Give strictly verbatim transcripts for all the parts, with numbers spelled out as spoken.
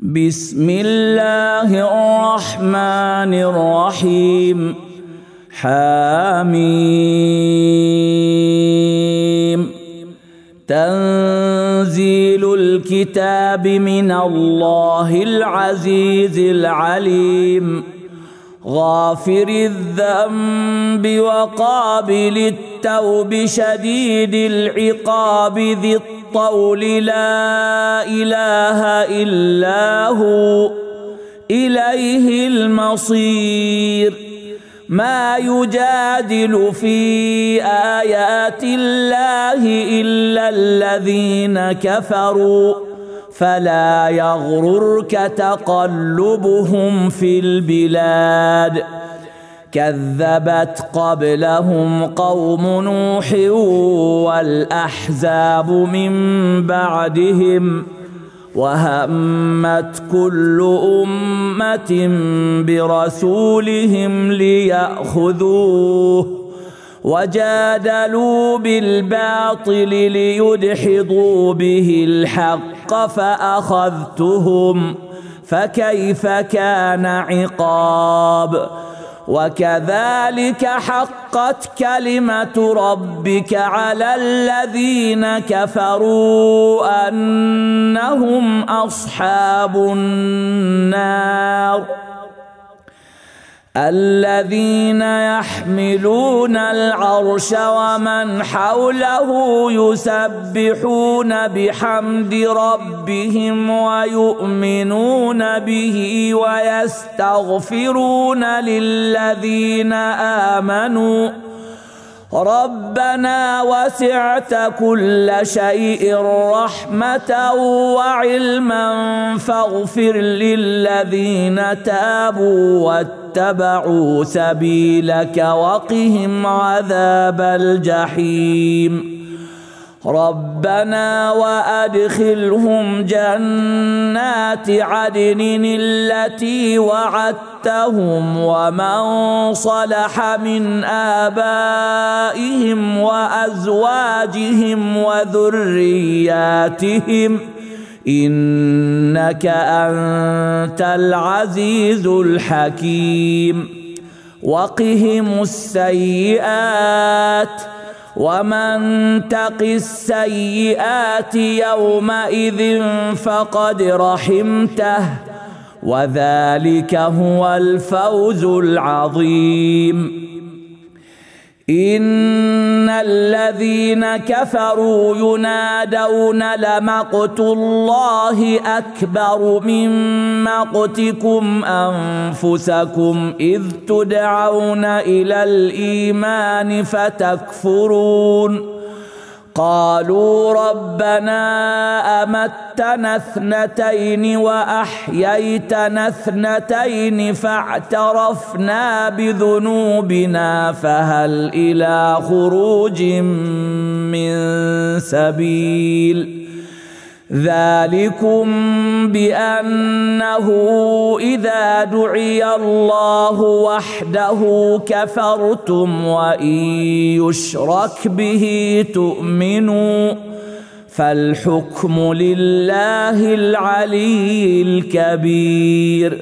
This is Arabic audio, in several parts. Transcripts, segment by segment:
بسم الله الرحمن الرحيم. حاميم. تنزيل الكتاب من الله العزيز العليم. غافر الذنب وقابل التوب شديد العقاب ذي الطول لا إله إلا هو إليه المصير. ما يجادل في آيات الله إلا الذين كفروا فلا يغررك تقلبهم في البلاد. كذبت قبلهم قوم نوح والأحزاب من بعدهم وهمت كل أمة برسولهم ليأخذوه وجادلوا بالباطل ليدحضوا به الحق فأخذتهم فكيف كان عقاب. وكذلك حقت كلمة ربك على الذين كفروا أنهم أصحاب النار. الذين يحملون العرش ومن حوله يسبحون بحمد ربهم ويؤمنون به ويستغفرون للذين آمنوا ربنا وسعت كل شيء رحمة وعلما فاغفر للذين تابوا واتبعوا سبيلك وقهم عذاب الجحيم. ربنا وأدخلهم جنات عدن التي وعدتهم ومن صلح من آبائهم وأزواجهم وذرياتهم إنك أنت العزيز الحكيم. وقهم السيئات ومن تق السيئات يومئذ فقد رحمته وذلك هو الفوز العظيم. إن الذين كفروا ينادون لمقت الله أكبر من مقتكم أنفسكم إذ تدعون إلى الإيمان فتكفرون. قالوا ربنا أمتنا اثنتين وأحييتنا اثنتين فاعترفنا بذنوبنا فهل إلى خروج من سبيل. ذلكم بأنه إذا دعي الله وحده كفرتم وإن يشرك به تؤمنوا فالحكم لله العلي الكبير.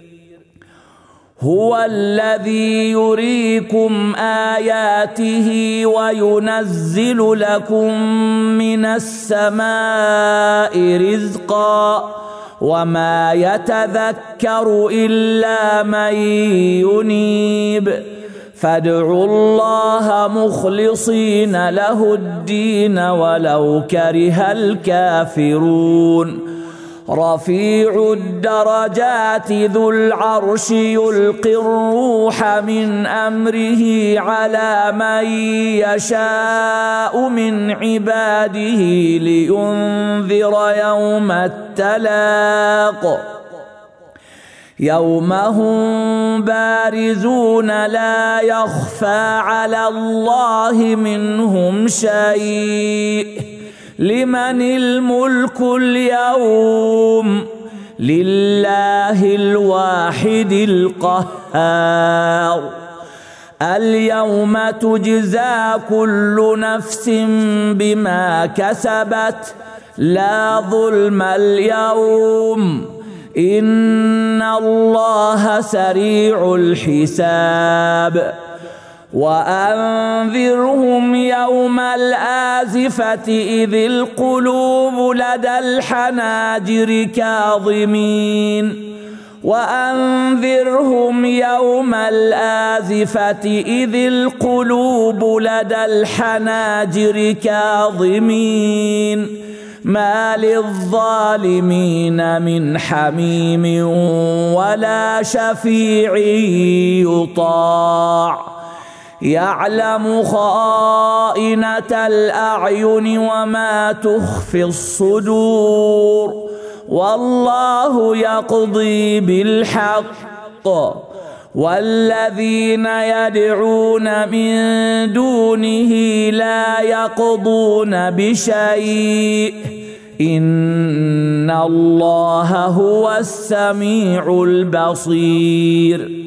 هو الذي يريكم آياته وينزل لكم من السماء رزقا وما يتذكر إلا من ينيب. فادعوا الله مخلصين له الدين ولو كره الكافرون. رفيع الدرجات ذو العرش يلقي الروح من أمره على من يشاء من عباده لينذر يوم التلاق. يوم هم بارزون لا يخفى على الله منهم شيء. لمن الملك اليوم؟ لله الواحد القهار. اليوم تجزى كل نفس بما كسبت لا ظلم اليوم إن الله سريع الحساب وأنذرهم يوم الآزفة إذ القلوب لدى الحناجر كاظمين وأنذرهم يوم الآزفة إذ القلوب لدى الحناجر كاظمين ما للظالمين من حميم ولا شفيع يطاع يعلم خائنة الأعين وما تخفي الصدور والله يقضي بالحق والذين يدعون من دونه لا يقضون بشيء إن الله هو السميع البصير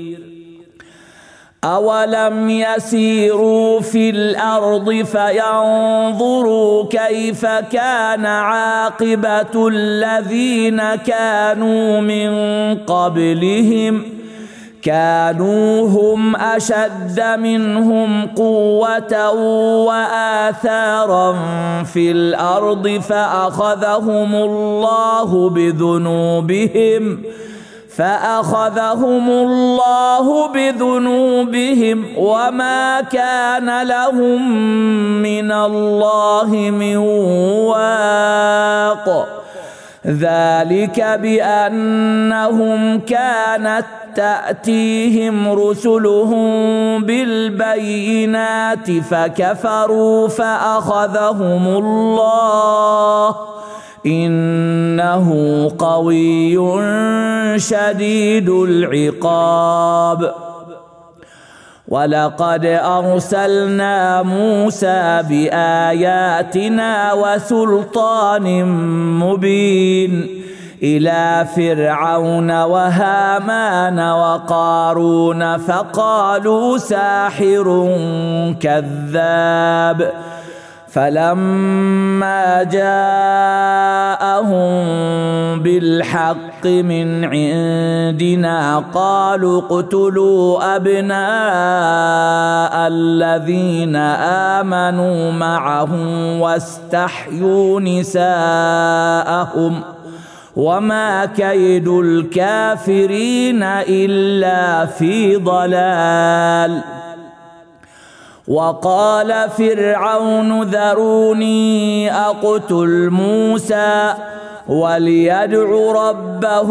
أولم يسيروا في الأرض فينظروا كيف كان عاقبة الذين كانوا من قبلهم كانوا هم أشد منهم قوة وآثارا في الأرض فأخذهم الله بذنوبهم فأخذهم الله بذنوبهم وما كان لهم من الله من واق ذلك بأنهم كانت تأتيهم رسلهم بالبينات فكفروا فأخذهم الله إنه قوي شديد العقاب ولقد أرسلنا موسى بآياتنا وسلطان مبين إلى فرعون وهامان وقارون فقالوا ساحر كذاب فلما جاءهم بالحق من عندنا قالوا اقتلوا أبناء الذين آمنوا معه واستحيوا نساءهم وما كيد الكافرين إلا في ضلال وقال فرعون ذروني أقتل موسى وليدع ربه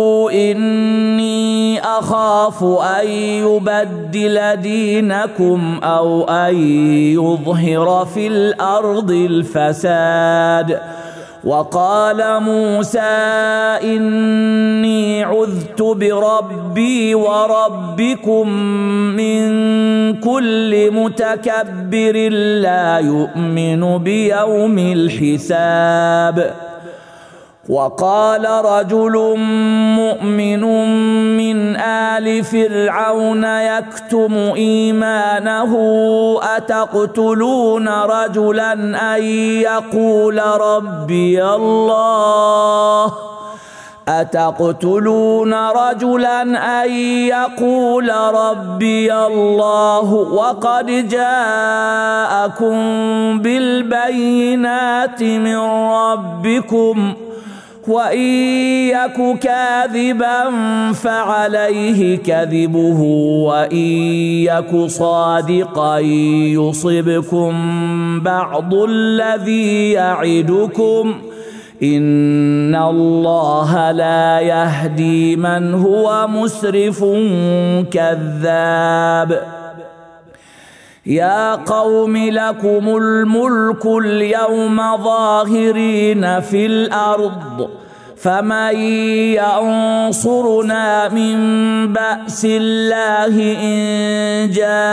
إني أخاف أن يبدل دينكم أو أن يظهر في الأرض الفساد وقال موسى إني عذت بربي وربكم من كل متكبر لا يؤمن بيوم الحساب وقال رجل مؤمن من آل فرعون يكتم إيمانه أتقتلون رجلا أن يقول ربي الله أتقتلون رجلا أن يقول ربي الله وقد جاءكم بالبينات من ربكم وإن يك كاذبا فعليه كذبه وإن يك صادقا يصبكم بعض الذي يعدكم إن الله لا يهدي من هو مسرف كذاب يا قوم لكم الملك اليوم ظاهرين في الأرض فمن ينصرنا من بأس الله إن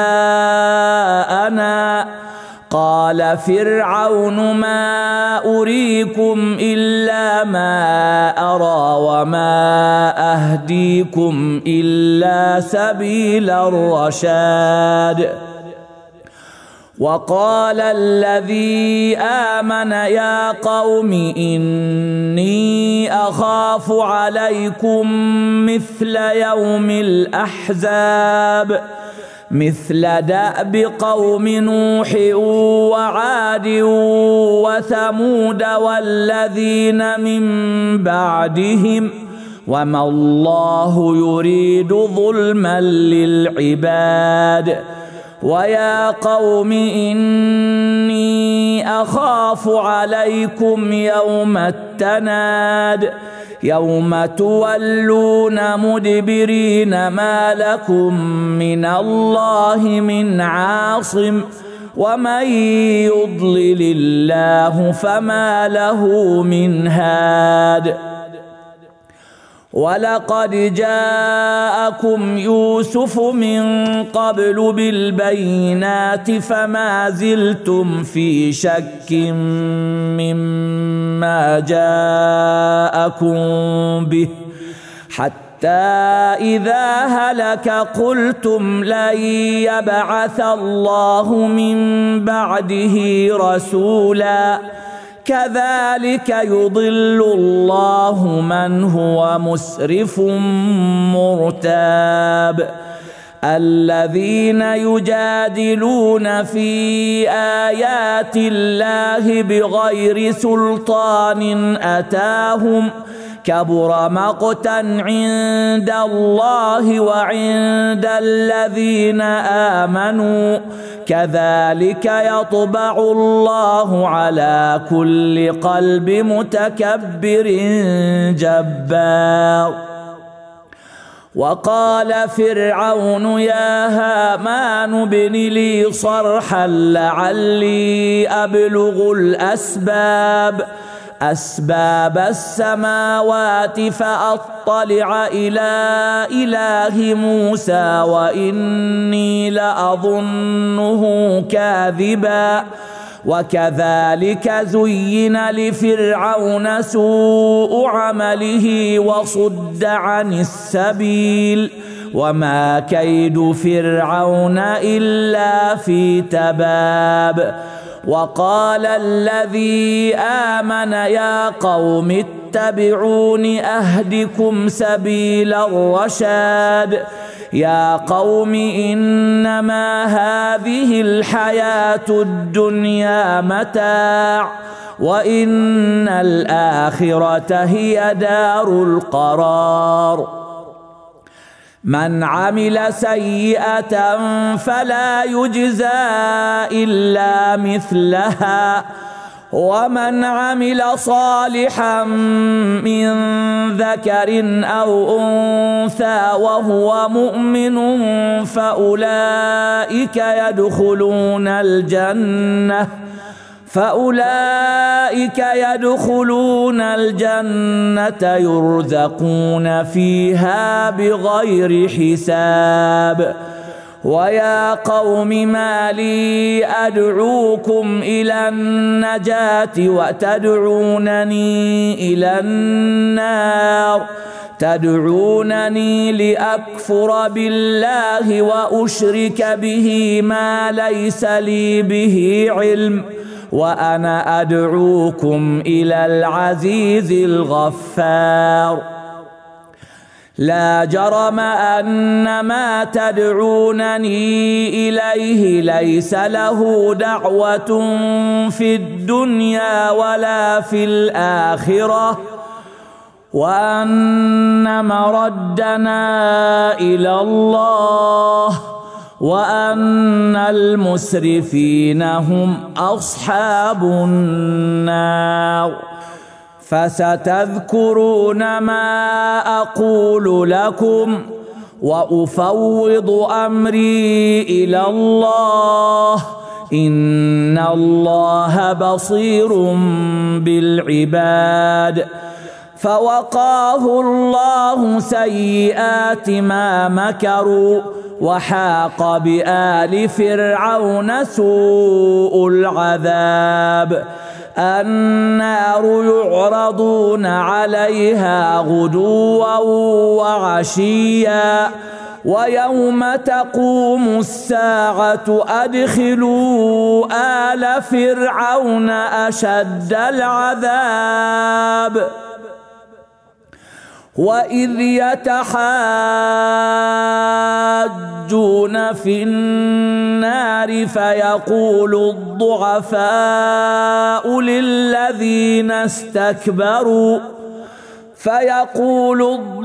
جاءنا قال فرعون ما أريكم إلا ما أرى وما أهديكم إلا سبيل الرشاد وقال الذي آمن يا قوم إني أخاف عليكم مثل يوم الأحزاب مثل دأب قوم نوح وعاد وثمود والذين من بعدهم وما الله يريد ظلما للعباد ويا قوم إني أخاف عليكم يوم التناد يوم تولون مدبرين ما لكم من الله من عاصم ومن يضلل الله فما له من هاد ولقد جاءكم يوسف من قبل بالبينات فما زلتم في شك مما جاءكم به حتى إذا هلك قلتم لن يبعث الله من بعده رسولا كذلك يضل الله من هو مسرف مرتاب الذين يجادلون في آيات الله بغير سلطان أتاهم كبر مقتا عند الله وعند الذين آمنوا كذلك يطبع الله على كل قلب متكبر جبار وقال فرعون يا هامان ابن لي صرحا لعلي أبلغ الأسباب أسباب السماوات فأطلع إلى إله موسى وإني لأظنه كاذبا وكذلك زين لفرعون سوء عمله وصد عن السبيل وما كيد فرعون إلا في تباب وقال الذي آمن يا قوم اتبعون أهدكم سبيل الرشاد يا قوم إنما هذه الحياة الدنيا متاع وإن الآخرة هي دار القرار من عمل سيئة فلا يجزى إلا مثلها ومن عمل صالحا من ذكر أو أنثى وهو مؤمن فأولئك يدخلون الجنة فأولئك يدخلون الجنة يرزقون فيها بغير حساب ويا قوم ما لي أدعوكم إلى النجاة وتدعونني إلى النار تدعونني لأكفر بالله وأشرك به ما ليس لي به علم وأنا أدعوكم إلى العزيز الغفار لا جرم أن ما تدعونني إليه ليس له دعوة في الدنيا ولا في الآخرة وأن مردنا إلى الله وأن المسرفين هم أصحاب النار فستذكرون ما أقول لكم وأفوض أمري إلى الله إن الله بصير بالعباد فوقاه الله سيئات ما مكروا وحاق بآل فرعون سوء العذاب النار يعرضون عليها غدوا وعشيا ويوم تقوم الساعة أدخلوا آل فرعون أشد العذاب وإذ يتحاجون في النار فيقول الضعفاء للذين استكبروا فيقول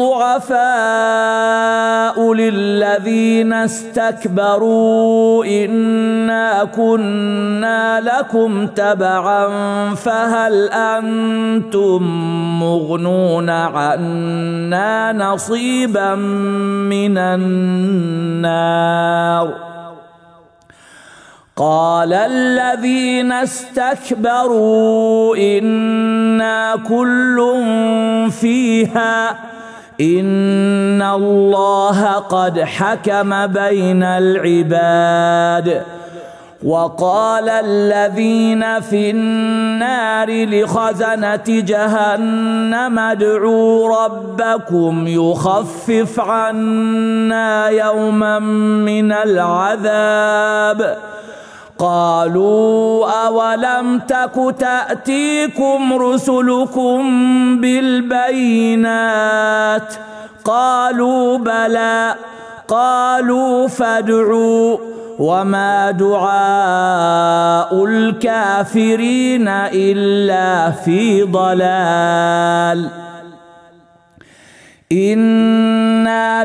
الضعفاء للذين استكبروا إنا كنا لكم تبعا فهل أنتم مغنون عنا نصيبا من النار قال الذين استكبروا إنا كل فيها إن الله قد حكم بين العباد وقال الذين في النار لخزنة جهنم ادعوا ربكم يخفف عنا يوما من العذاب قالوا أولم تك تأتيكم رسلكم بالبينات قالوا بلى قالوا فادعوا وما دعاء الكافرين إلا في ضلال إنا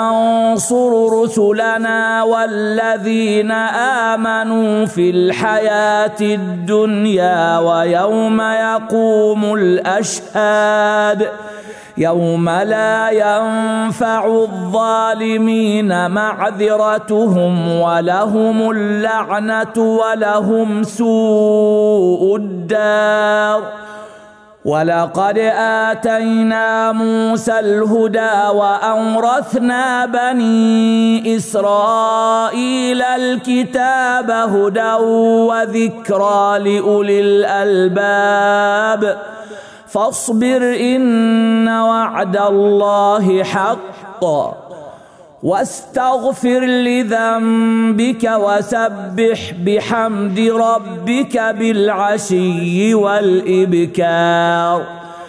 لننصر رسلنا والذين آمنوا في الحياة الدنيا ويوم يقوم الأشهاد يوم لا ينفع الظالمين معذرتهم ولهم اللعنة ولهم سوء الدار ولقد آتينا موسى الهدى وأورثنا بني إسرائيل الكتاب هدى وذكرى لأولي الألباب فاصبر إن وعد الله حق واستغفر لذنبك وسبح بحمد ربك بالعشي والإبكار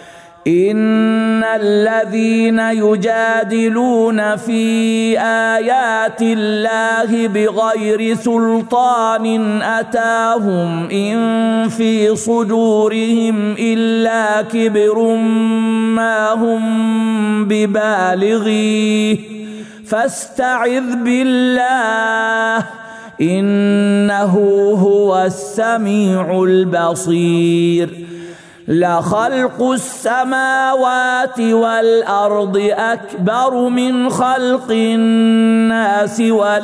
إن الذين يجادلون في آيات الله بغير سلطان أتاهم إن في صدورهم إلا كبر ما هم ببالغيه فاستعذ بالله إنه هو السميع البصير لخلق السماوات والأرض أكبر من خلق الناس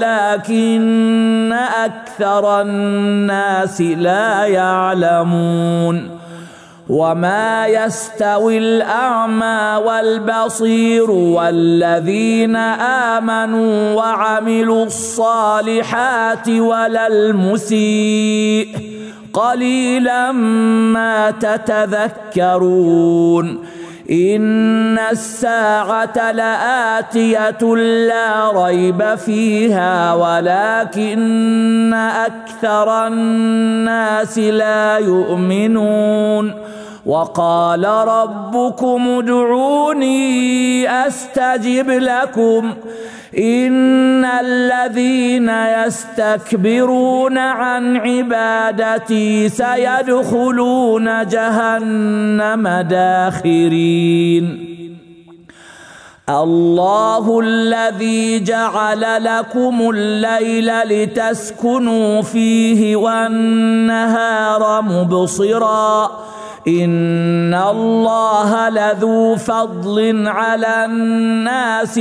ولكن أكثر الناس لا يعلمون وما يستوي الأعمى والبصير والذين آمنوا وعملوا الصالحات ولا المسيء قليلا ما تتذكرون إن الساعة لآتية لا ريب فيها ولكن أكثر الناس لا يؤمنون وقال ربكم ادعوني أستجب لكم إن الذين يستكبرون عن عبادتي سيدخلون جهنم داخرين الله الذي جعل لكم الليل لتسكنوا فيه والنهار مبصرا إن الله لذو فضل على الناس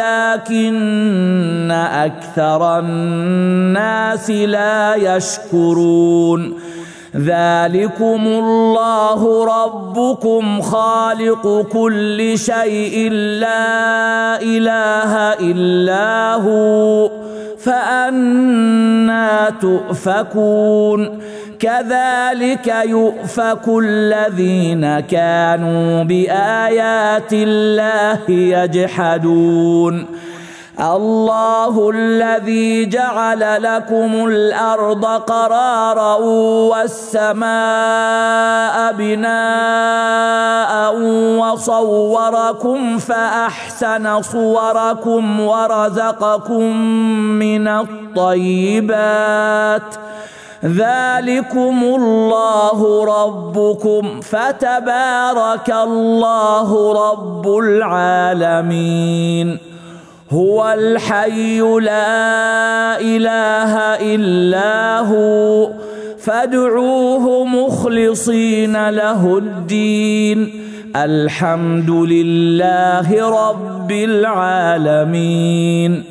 ولكن أكثر الناس لا يشكرون ذلكم الله ربكم خالق كل شيء لا إله إلا هو فأنى تؤفكون كذلك يؤفك الذين كانوا بآيات الله يجحدون الله الذي جعل لكم الأرض قرارا والسماء بناء وصوركم فأحسن صوركم ورزقكم من الطيبات ذلكم الله ربكم فتبارك الله رب العالمين هو الحي لا إله إلا هو فادعوه مخلصين له الدين الحمد لله رب العالمين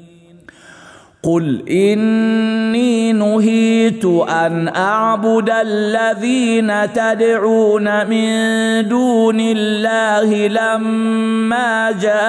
قل إني نهيت أن أعبد الذين تدعون من دون الله لما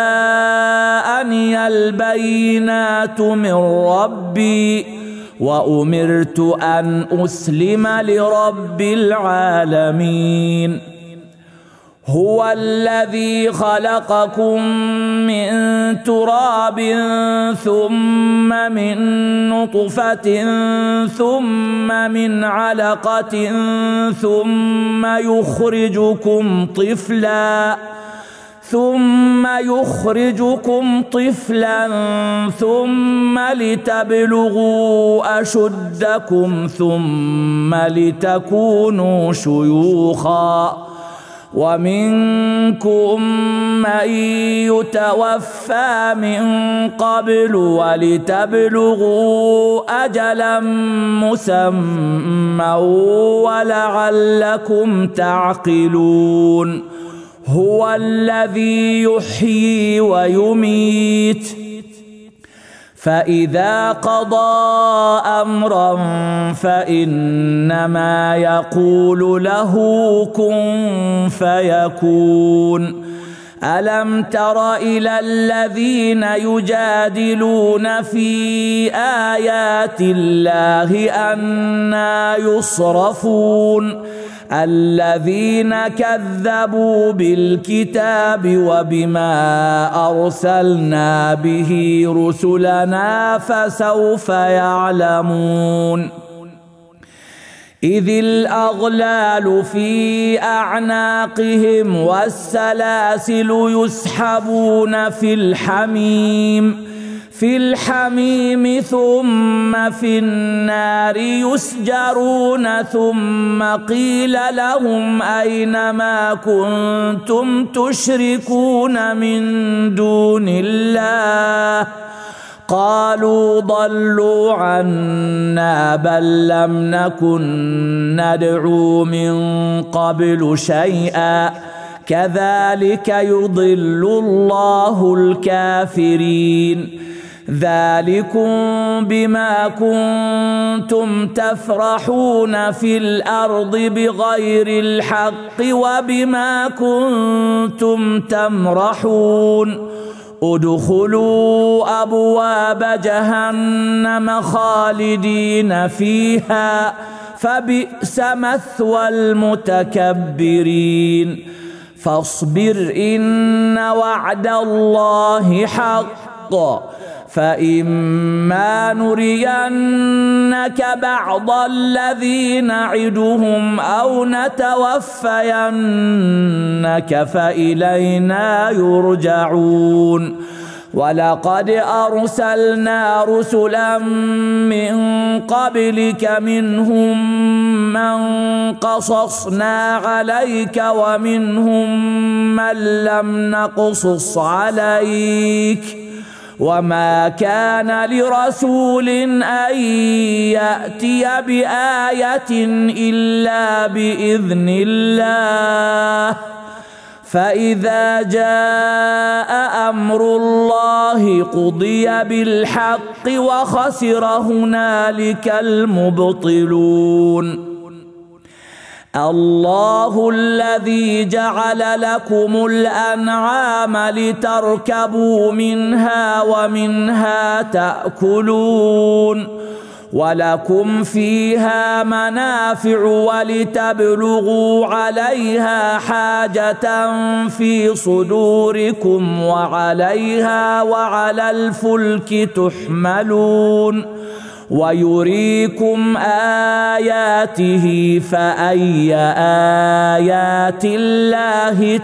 جاءني البينات من ربي وأمرت أن أسلم لرب العالمين هو الذي خلقكم من تراب ثم من نطفة ثم من علقة ثم يخرجكم طفلا ثم يخرجكم طفلا ثم لتبلغوا أشدكم ثم لتكونوا شيوخا ومنكم من يتوفى من قبل ولتبلغوا أجلا مسمى ولعلكم تعقلون هو الذي يحيي ويميت فإذا قضى أمرا فإنما يقول له كن فيكون ألم تر إلى الذين يجادلون في آيات الله أنى يصرفون الذين كذبوا بالكتاب وبما أرسلنا به رسلنا فسوف يعلمون إذ الأغلال في أعناقهم والسلاسل يسحبون في الحميم في الحميم ثم في النار يسجرون ثم قيل لهم أين ما كنتم تشركون من دون الله قالوا ضلوا عنا بل لم نكن ندعو من قبل شيئا كذلك يضل الله الكافرين ذلكم بما كنتم تفرحون في الأرض بغير الحق وبما كنتم تمرحون ادخلوا أبواب جهنم خالدين فيها فبئس مثوى المتكبرين فاصبر إن وعد الله حق فإما نرينك بعض الذي نعدهم أو نتوفينك فإلينا يرجعون ولقد أرسلنا رسلا من قبلك منهم من قصصنا عليك ومنهم من لم نقصص عليك وما كان لرسول أن يأتي بآية إلا بإذن الله فإذا جاء أمر الله قضي بالحق وخسر هنالك المبطلون الله الذي جعل لكم الأنعام لتركبوا منها ومنها تأكلون ولكم فيها منافع ولتبلغوا عليها حاجة في صدوركم وعليها وعلى الفلك تحملون ويريكم آياته فأي آيات الله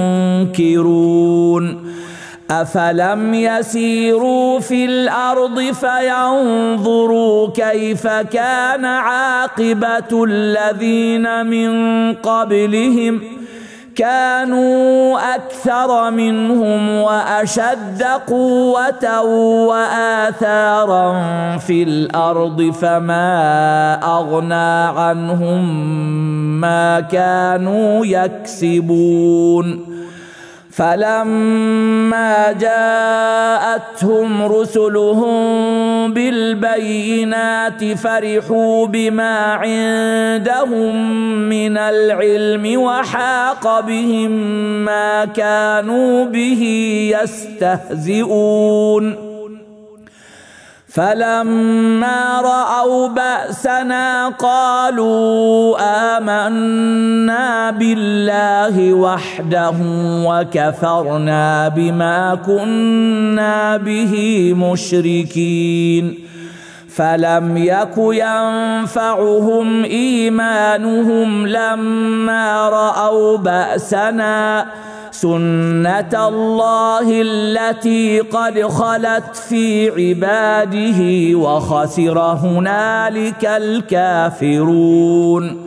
تنكرون أفلم يسيروا في الأرض فينظروا كيف كان عاقبة الذين من قبلهم كانوا أكثر منهم وأشد قوة وآثارا في الأرض فما أغنى عنهم ما كانوا يكسبون فلما جاءتهم رسلهم بالبينات فرحوا بما عندهم من العلم وحاق بهم ما كانوا به يستهزئون فلما رأوا بأسنا قالوا آمنا بالله وحده وكفرنا بما كنا به مشركين فلم يك ينفعهم إيمانهم لما رأوا بأسنا سنة الله التي قد خلت في عباده وخسر هنالك الكافرون